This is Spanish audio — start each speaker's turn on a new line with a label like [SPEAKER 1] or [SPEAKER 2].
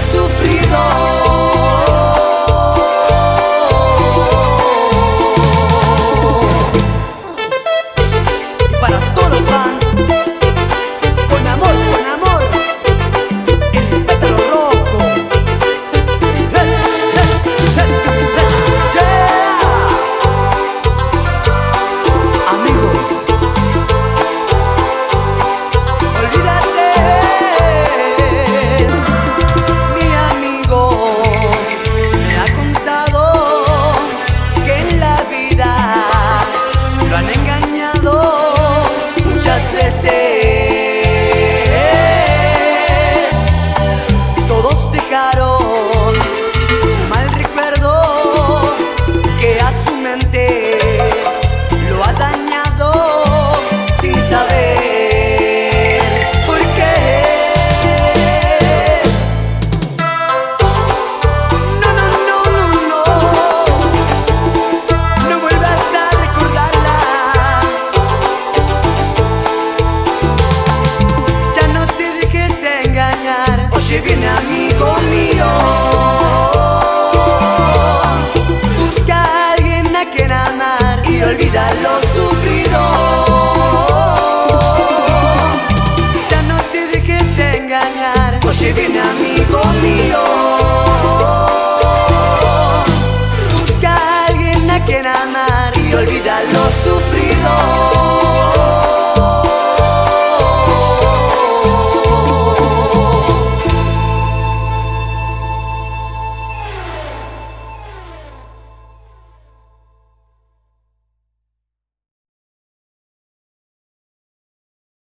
[SPEAKER 1] sufrido. Y para todos los fans, con amor, el pétalo rojo. Yeah. Amigo, olvídate. Mi amigo me ha contado que en la vida lo han engañado muchas veces. Todos dejaron mal recuerdo que a su mente lo ha dañado sin saber por qué. No vuelvas a recordarla. Ya no te dejes engañar. Oye bien, amigo mío, busca a alguien a quien amar y olvida lo sufrido. Ya no te dejes engañar. Oye bien, amigo mío, busca a alguien a quien amar y olvida lo sufrido.